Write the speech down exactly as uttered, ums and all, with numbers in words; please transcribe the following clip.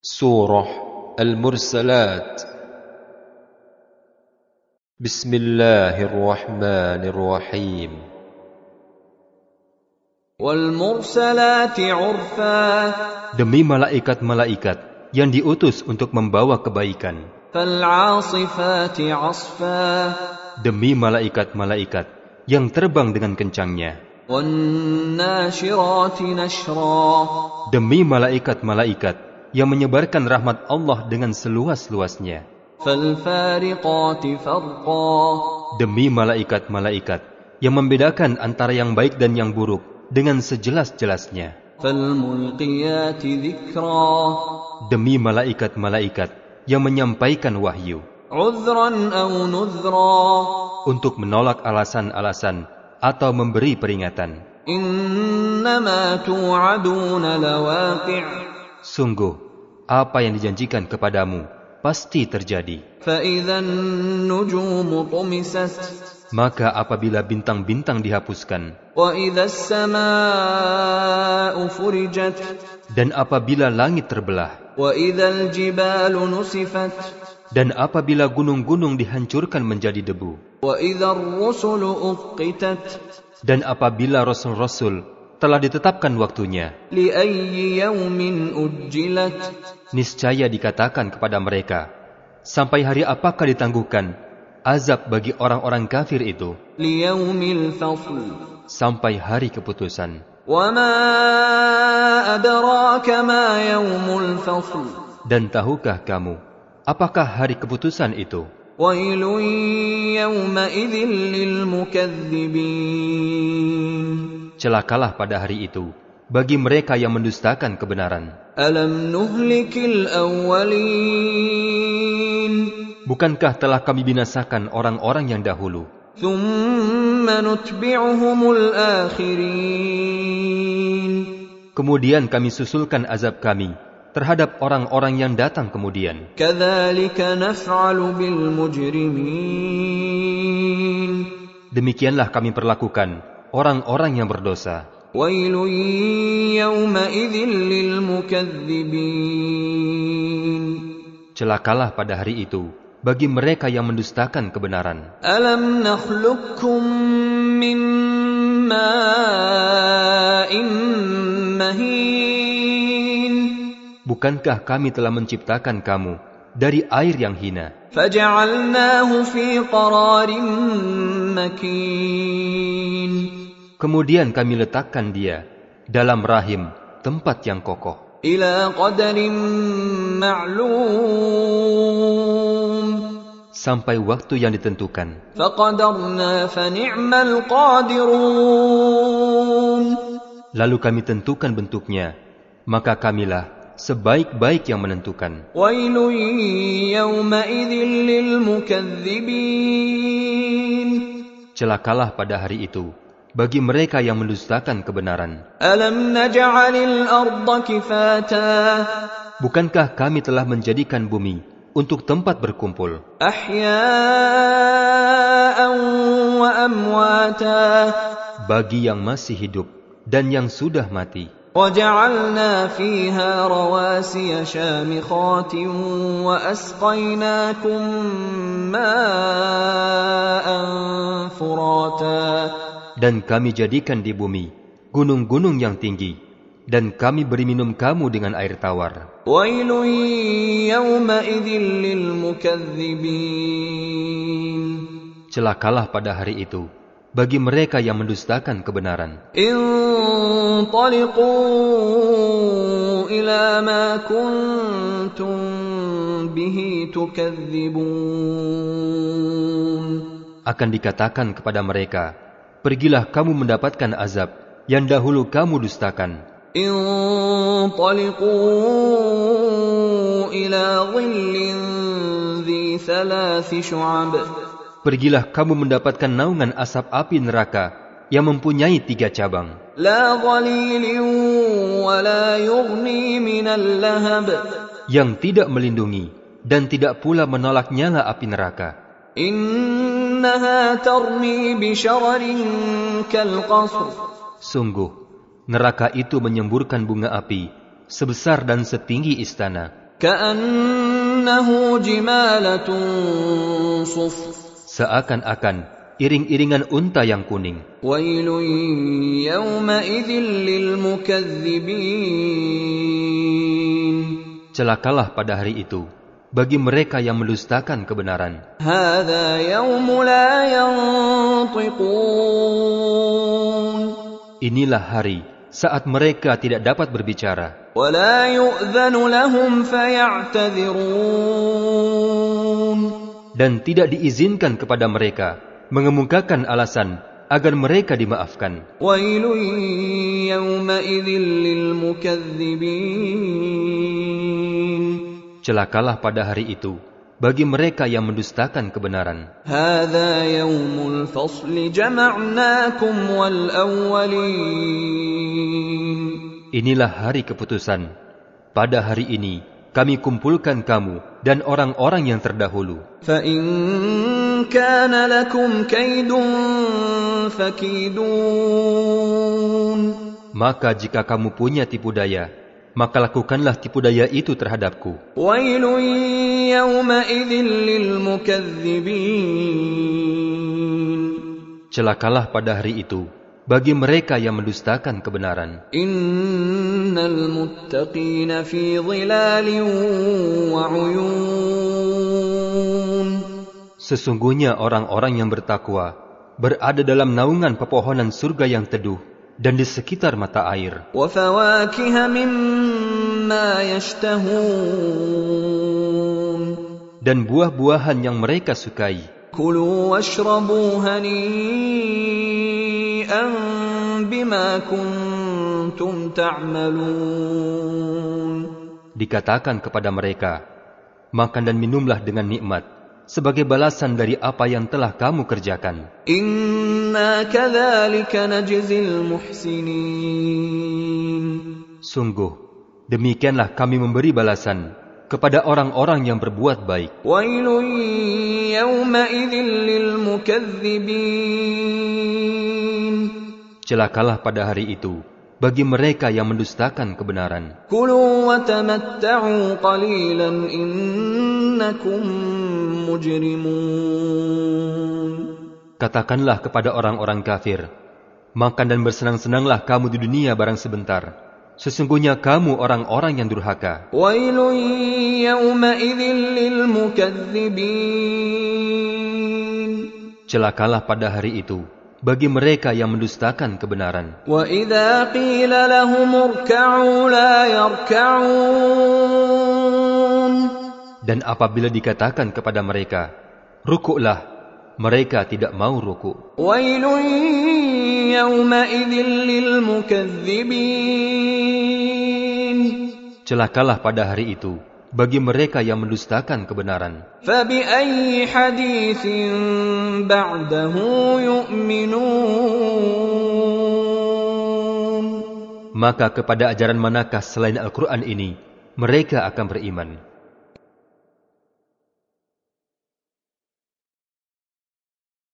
Surah Al-Mursalat. Bismillahirrahmanirrahim. Wal mursalati urfa. Demi malaikat-malaikat yang diutus untuk membawa kebaikan. Fal 'asifati 'asfa. Demi malaikat-malaikat yang terbang dengan kencangnya. Wan nashirati nashra. Demi malaikat-malaikat yang menyebarkan rahmat Allah dengan seluas-luasnya. Fal fariqati farqa. Demi malaikat-malaikat yang membedakan antara yang baik dan yang buruk dengan sejelas-jelasnya. Fal mulqiyati dzikra. Demi malaikat-malaikat yang menyampaikan wahyu. Udhran aw nudhra. Untuk menolak alasan-alasan atau memberi peringatan. Innama tu'aduna lawaqi'. Sungguh, apa yang dijanjikan kepadamu pasti terjadi. فَإِذَا النُّجُومُ طُمِسَتْ. Maka apabila bintang-bintang dihapuskan, وَإِذَا السَّمَاءُ فُرِجَتْ. dan apabila langit terbelah, وَإِذَا الْجِبَالُ نُسِفَتْ. dan apabila gunung-gunung dihancurkan menjadi debu, وَإِذَا الرُّسُلُ أُقِّتَتْ. dan apabila rasul-rasul telah ditetapkan waktunya, لِأَيِّ يَوْمٍ أُجِّلَتْ. niscaya dikatakan kepada mereka, sampai hari apakah ditangguhkan azab bagi orang-orang kafir itu? لِيَوْمِ الْفَصْلِ. Sampai hari keputusan. وَمَا أَدْرَاكَ مَا يَوْمُ الْفَصْلِ. Dan tahukah kamu apakah hari keputusan itu? وَيْلٌ يَوْمَئِذٍ لِلْمُكَذِّبِينَ. Celakalah pada hari itu bagi mereka yang mendustakan kebenaran. Alam nuhlikil awwalin. Bukankah telah kami binasakan orang-orang yang dahulu? Thumma nutbi'uhumul akhirin. Kemudian kami susulkan azab kami terhadap orang-orang yang datang kemudian. Kadzalika naf'alu bil mujrimin. Demikianlah kami perlakukan orang-orang yang berdosa. Wailun yawmaidzin lil mukadzibin. Celakalah pada hari itu bagi mereka yang mendustakan kebenaran. Alam nakhluqukum min ma'in mahin. Bukankah kami telah menciptakan kamu dari air yang hina? Faja'alnahu fi qararin makin. Kemudian kami letakkan dia dalam rahim tempat yang kokoh. Ila qadarin ma'lum. Sampai waktu yang ditentukan. Faqadarna fa ni'mal qadirun. Lalu kami tentukan bentuknya, maka kamilah sebaik-baik yang menentukan. Wailun yawmaidzin lil mukadzibin. Celakalah pada hari itu bagi mereka yang mendustakan kebenaran. Alam naj'alil arda kifata. Bukankah kami telah menjadikan bumi untuk tempat berkumpul? Ahya'an wa amwata. Bagi yang masih hidup dan yang sudah mati. وَجَعَلْنَا فِيهَا رَوَاسِيَ شَامِخَاتٍ وَأَسْقَيْنَاكُم مَّاءً فُرَاتًا. Dan kami jadikan di bumi gunung-gunung yang tinggi, dan kami beri minum kamu dengan air tawar. وَيْلٌ يَوْمَئِذٍ لِّلْمُكَذِّبِينَ. Celakalah pada hari itu bagi mereka yang mendustakan kebenaran. انطلقوا إلى ما كنتم به تكذبون. Akan dikatakan kepada mereka, pergilah kamu mendapatkan azab yang dahulu kamu dustakan. انطلقوا إلى ظل ذي ثلاث شعب. Pergilah kamu mendapatkan naungan asap api neraka yang mempunyai tiga cabang. لا ظليل ولا يغني من اللهب. Yang tidak melindungi dan tidak pula menolak nyala api neraka. إنها ترمي بشرر كالقصر. Sungguh, neraka itu menyemburkan bunga api sebesar dan setinggi istana. ka'annahu jimalatun suf, seakan-akan iring-iringan unta yang kuning. wailun yawma idzil lil mukazzibin, celakalah pada hari itu bagi mereka yang mendustakan kebenaran. hadza yawmu la yantiqun, inilah hari saat mereka tidak dapat berbicara. wa la yu'dzanu lahum faya'tadhirun, dan tidak diizinkan kepada mereka mengemukakan alasan agar mereka dimaafkan. wailun yawma idzil lil mukazzibin, celakalah pada hari itu bagi mereka yang mendustakan kebenaran. hadza yaumul fasli jama'nakum wal awwalin, inilah hari keputusan. Pada hari ini kami kumpulkan kamu dan orang-orang yang terdahulu. fa in kana lakum kaidun fakidun, maka jika kamu punya tipu daya, maka lakukanlah tipu daya itu terhadapku. wailun yawma idzil lil mukazzibin, celakalah pada hari itu bagi mereka yang mendustakan kebenaran. innal muttaqina fi dhilalin wa 'uyun, sesungguhnya orang-orang yang bertakwa berada dalam naungan pepohonan surga yang teduh dan di sekitar mata air. wa fawakiha mimma yashtahun, dan buah-buahan yang mereka sukai. kulu washrabu hani'an bima kuntum ta'malun, dikatakan kepada mereka, makan dan minumlah dengan nikmat sebagai balasan dari apa yang telah kamu kerjakan. inna kadzalika najzil muhsinin, sungguh demikianlah kami memberi balasan kepada orang-orang yang berbuat baik. wailun yawma idzil lil mukazzibin, celakalah pada hari itu bagi mereka yang mendustakan kebenaran. kulu wa tamatta'u qalilan innakum mujrimun, katakanlah kepada orang-orang kafir, makan dan bersenang-senanglah kamu di dunia barang sebentar. Sesungguhnya kamu orang-orang yang durhaka. wailun yawma idzil lil mukazzibin, celakalah pada hari itu bagi mereka yang mendustakan kebenaran. wa idza qila lahum irka'u la yarka'un, dan apabila dikatakan kepada mereka, rukuklah, mereka tidak mau rukuk. wailun yawma idzil lil mukazzibin, celakalah pada hari itu bagi mereka yang mendustakan kebenaran. fa bi ayyi haditsin ba'dahu yu'minun, maka kepada ajaran manakah selain Al-Quran ini mereka akan beriman.